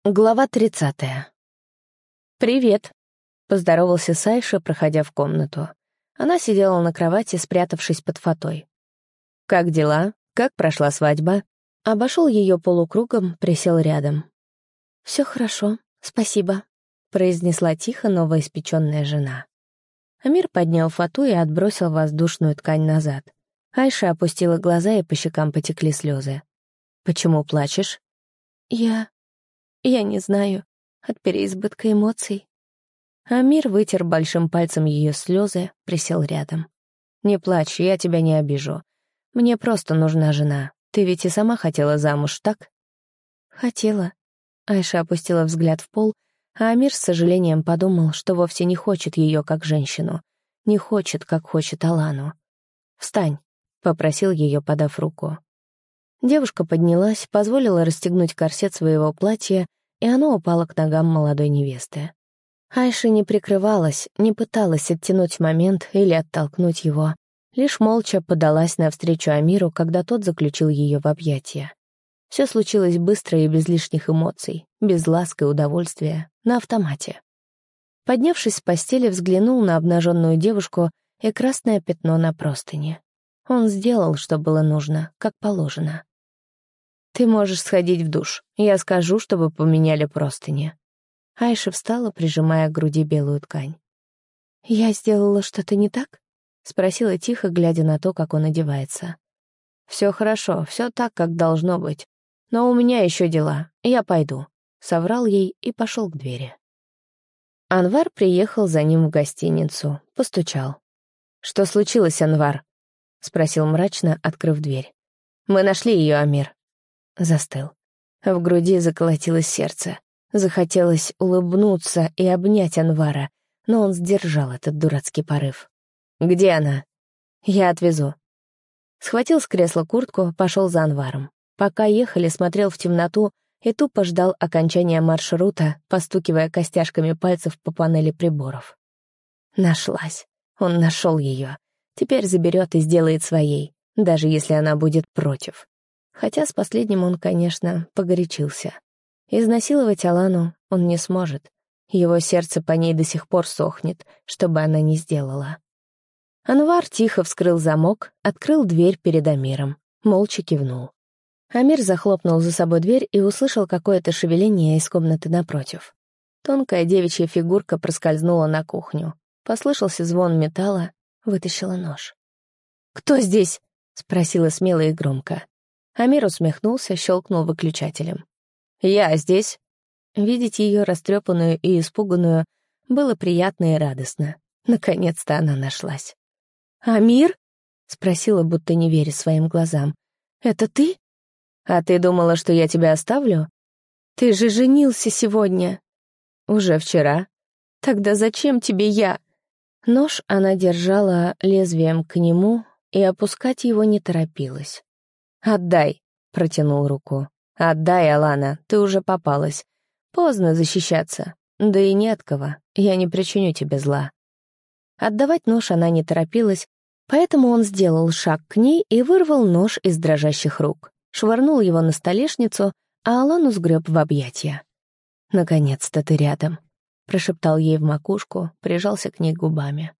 Глава 30. «Привет», — поздоровался Сайша, проходя в комнату. Она сидела на кровати, спрятавшись под фатой. «Как дела? Как прошла свадьба?» Обошел ее полукругом, присел рядом. «Все хорошо, спасибо», — произнесла тихо новоиспеченная жена. Амир поднял фату и отбросил воздушную ткань назад. Айша опустила глаза, и по щекам потекли слезы. «Почему плачешь?» Я не знаю, от переизбытка эмоций». Амир вытер большим пальцем ее слезы, присел рядом. «Не плачь, я тебя не обижу. Мне просто нужна жена. Ты ведь и сама хотела замуж, так?» «Хотела». Айша опустила взгляд в пол, а Амир с сожалением подумал, что вовсе не хочет ее как женщину. Не хочет, как хочет Алану. «Встань», — попросил ее, подав руку. Девушка поднялась, позволила расстегнуть корсет своего платья, и оно упало к ногам молодой невесты. Айша не прикрывалась, не пыталась оттянуть момент или оттолкнуть его, лишь молча подалась навстречу Амиру, когда тот заключил ее в объятия. Все случилось быстро и без лишних эмоций, без ласк и удовольствия, на автомате. Поднявшись с постели, взглянул на обнаженную девушку и красное пятно на простыне. Он сделал, что было нужно, как положено. «Ты можешь сходить в душ. Я скажу, чтобы поменяли простыни». Айша встала, прижимая к груди белую ткань. «Я сделала что-то не так?» — спросила тихо, глядя на то, как он одевается. «Все хорошо, все так, как должно быть. Но у меня еще дела. Я пойду», — соврал ей и пошел к двери. Анвар приехал за ним в гостиницу, постучал. «Что случилось, Анвар?» — спросил мрачно, открыв дверь. «Мы нашли ее, Амир». Застыл. В груди заколотилось сердце. Захотелось улыбнуться и обнять Анвара, но он сдержал этот дурацкий порыв. «Где она?» «Я отвезу». Схватил с кресла куртку, пошел за Анваром. Пока ехали, смотрел в темноту и тупо ждал окончания маршрута, постукивая костяшками пальцев по панели приборов. Нашлась. Он нашел ее. Теперь заберет и сделает своей, даже если она будет против. Хотя с последним он, конечно, погорячился. Изнасиловать Алану он не сможет. Его сердце по ней до сих пор сохнет, что бы она ни сделала. Анвар тихо вскрыл замок, открыл дверь перед Амиром, молча кивнул. Амир захлопнул за собой дверь и услышал какое-то шевеление из комнаты напротив. Тонкая девичья фигурка проскользнула на кухню. Послышался звон металла, вытащила нож. «Кто здесь?» — спросила смело и громко. Амир усмехнулся, щелкнул выключателем. «Я здесь». Видеть ее растрепанную и испуганную было приятно и радостно. Наконец-то она нашлась. «Амир?» — спросила, будто не веря своим глазам. «Это ты?» «А ты думала, что я тебя оставлю?» «Ты же женился сегодня». «Уже вчера». «Тогда зачем тебе я?» Нож она держала лезвием к нему и опускать его не торопилась. «Отдай», — протянул руку. «Отдай, Алана, ты уже попалась. Поздно защищаться. Да и не от кого, я не причиню тебе зла». Отдавать нож она не торопилась, поэтому он сделал шаг к ней и вырвал нож из дрожащих рук. Швырнул его на столешницу, а Алану сгреб в объятия. «Наконец-то ты рядом», — прошептал ей в макушку, прижался к ней губами.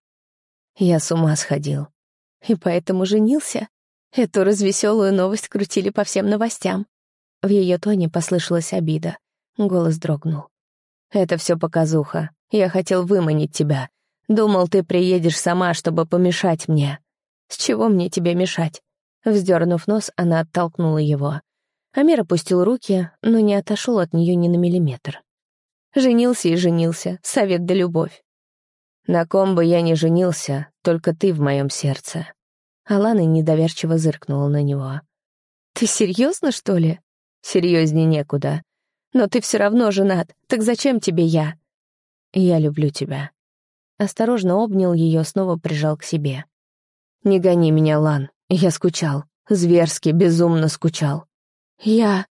«Я с ума сходил. И поэтому женился?» Эту развеселую новость крутили по всем новостям. В ее тоне послышалась обида. Голос дрогнул. «Это все показуха. Я хотел выманить тебя. Думал, ты приедешь сама, чтобы помешать мне. С чего мне тебе мешать?» Вздернув нос, она оттолкнула его. Амир опустил руки, но не отошел от нее ни на миллиметр. «Женился и женился. Совет да любовь». «На ком бы я ни женился, только ты в моем сердце». Алана недоверчиво зыркнула на него. «Ты серьезно, что ли?» «Серьезнее некуда. Но ты все равно женат, так зачем тебе я?» «Я люблю тебя». Осторожно обнял ее, снова прижал к себе. «Не гони меня, Лан, я скучал, зверски, безумно скучал». «Я...»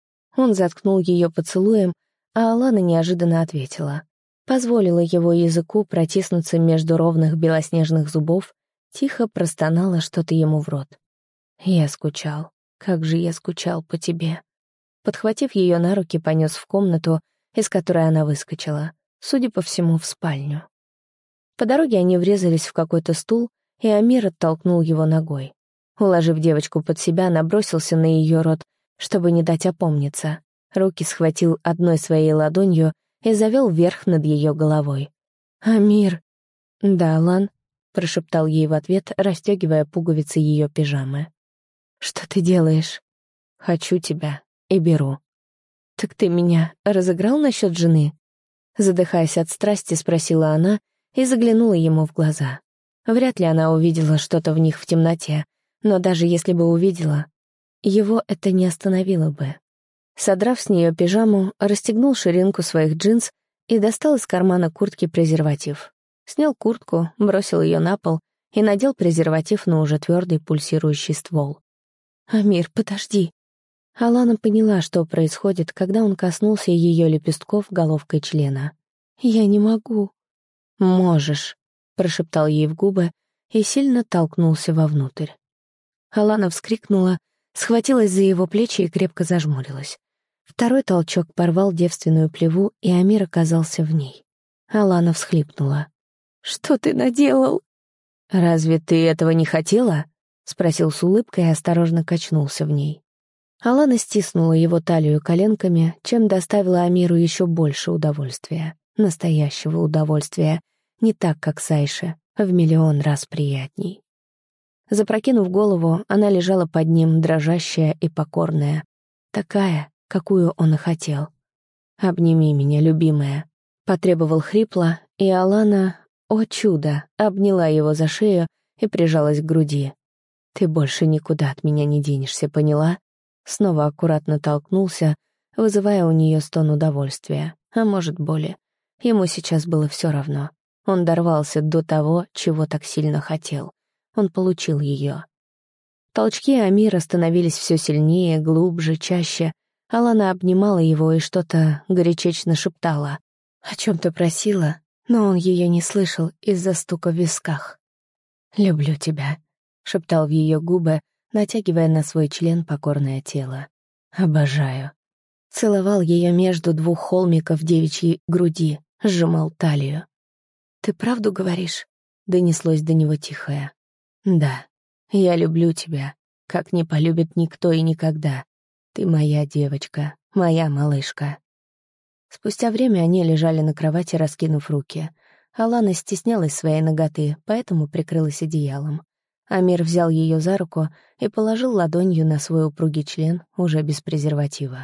Он заткнул ее поцелуем, а Алана неожиданно ответила. Позволила его языку протиснуться между ровных белоснежных зубов, тихо простонала что-то ему в рот. «Я скучал. Как же я скучал по тебе». Подхватив ее на руки, понес в комнату, из которой она выскочила, судя по всему, в спальню. По дороге они врезались в какой-то стул, и Амир оттолкнул его ногой. Уложив девочку под себя, набросился на ее рот, чтобы не дать опомниться. Руки схватил одной своей ладонью и завел вверх над ее головой. «Амир!» «Да, Лан», — прошептал ей в ответ, расстегивая пуговицы ее пижамы. «Что ты делаешь?» «Хочу тебя и беру». «Так ты меня разыграл насчет жены?» Задыхаясь от страсти, спросила она и заглянула ему в глаза. Вряд ли она увидела что-то в них в темноте, но даже если бы увидела, его это не остановило бы. Содрав с нее пижаму, расстегнул ширинку своих джинс и достал из кармана куртки презерватив. Снял куртку, бросил ее на пол и надел презерватив на уже твердый пульсирующий ствол. «Амир, подожди!» Алана поняла, что происходит, когда он коснулся ее лепестков головкой члена. «Я не могу». «Можешь», — прошептал ей в губы и сильно толкнулся вовнутрь. Алана вскрикнула, схватилась за его плечи и крепко зажмурилась. Второй толчок порвал девственную плеву, и Амир оказался в ней. Алана всхлипнула. «Что ты наделал?» «Разве ты этого не хотела?» — спросил с улыбкой и осторожно качнулся в ней. Алана стиснула его талию коленками, чем доставила Амиру еще больше удовольствия. Настоящего удовольствия. Не так, как с Айше, в миллион раз приятней. Запрокинув голову, она лежала под ним, дрожащая и покорная. Такая, какую он и хотел. «Обними меня, любимая», — потребовал хрипло, и Алана, о чудо, обняла его за шею и прижалась к груди. «Ты больше никуда от меня не денешься, поняла?» Снова аккуратно толкнулся, вызывая у нее стон удовольствия, а может, боли. Ему сейчас было все равно. Он дорвался до того, чего так сильно хотел. Он получил ее. Толчки Амира становились все сильнее, глубже, чаще. Алана обнимала его и что-то горячечно шептала. О чем-то просила, но он ее не слышал из-за стука в висках. «Люблю тебя», — шептал в ее губы, натягивая на свой член покорное тело. «Обожаю». Целовал ее между двух холмиков девичьей груди, сжимал талию. «Ты правду говоришь?» — донеслось до него тихое. «Да, я люблю тебя, как не полюбит никто и никогда. Ты моя девочка, моя малышка». Спустя время они лежали на кровати, раскинув руки. Алана стеснялась своей наготы, поэтому прикрылась одеялом. Амир взял ее за руку и положил ладонью на свой упругий член, уже без презерватива.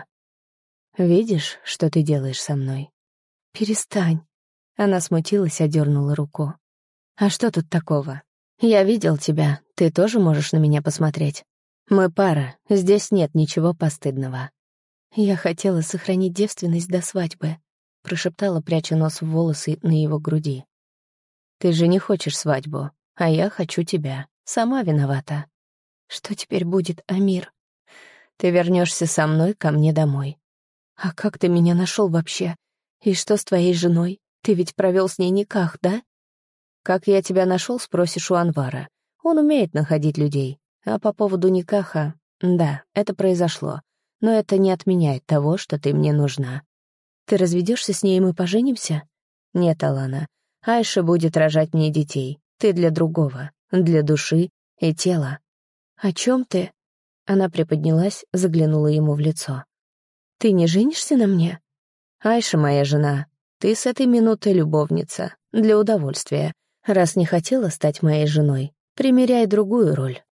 «Видишь, что ты делаешь со мной?» «Перестань». Она смутилась, одернула руку. «А что тут такого? Я видел тебя, ты тоже можешь на меня посмотреть. Мы пара, здесь нет ничего постыдного». «Я хотела сохранить девственность до свадьбы», — прошептала, пряча нос в волосы на его груди. «Ты же не хочешь свадьбу, а я хочу тебя. Сама виновата». «Что теперь будет, Амир?» «Ты вернешься со мной ко мне домой». «А как ты меня нашел вообще? И что с твоей женой? Ты ведь провел с ней никах, да?» «Как я тебя нашел, спросишь у Анвара. Он умеет находить людей. А по поводу никаха, да, это произошло. Но это не отменяет того, что ты мне нужна». «Ты разведешься с ней, и мы поженимся?» «Нет, Алана. Айша будет рожать мне детей. Ты для другого, для души и тела». «О чем ты?» Она приподнялась, заглянула ему в лицо. «Ты не женишься на мне?» «Айша моя жена. Ты с этой минуты любовница. Для удовольствия. Раз не хотела стать моей женой, примеряй другую роль».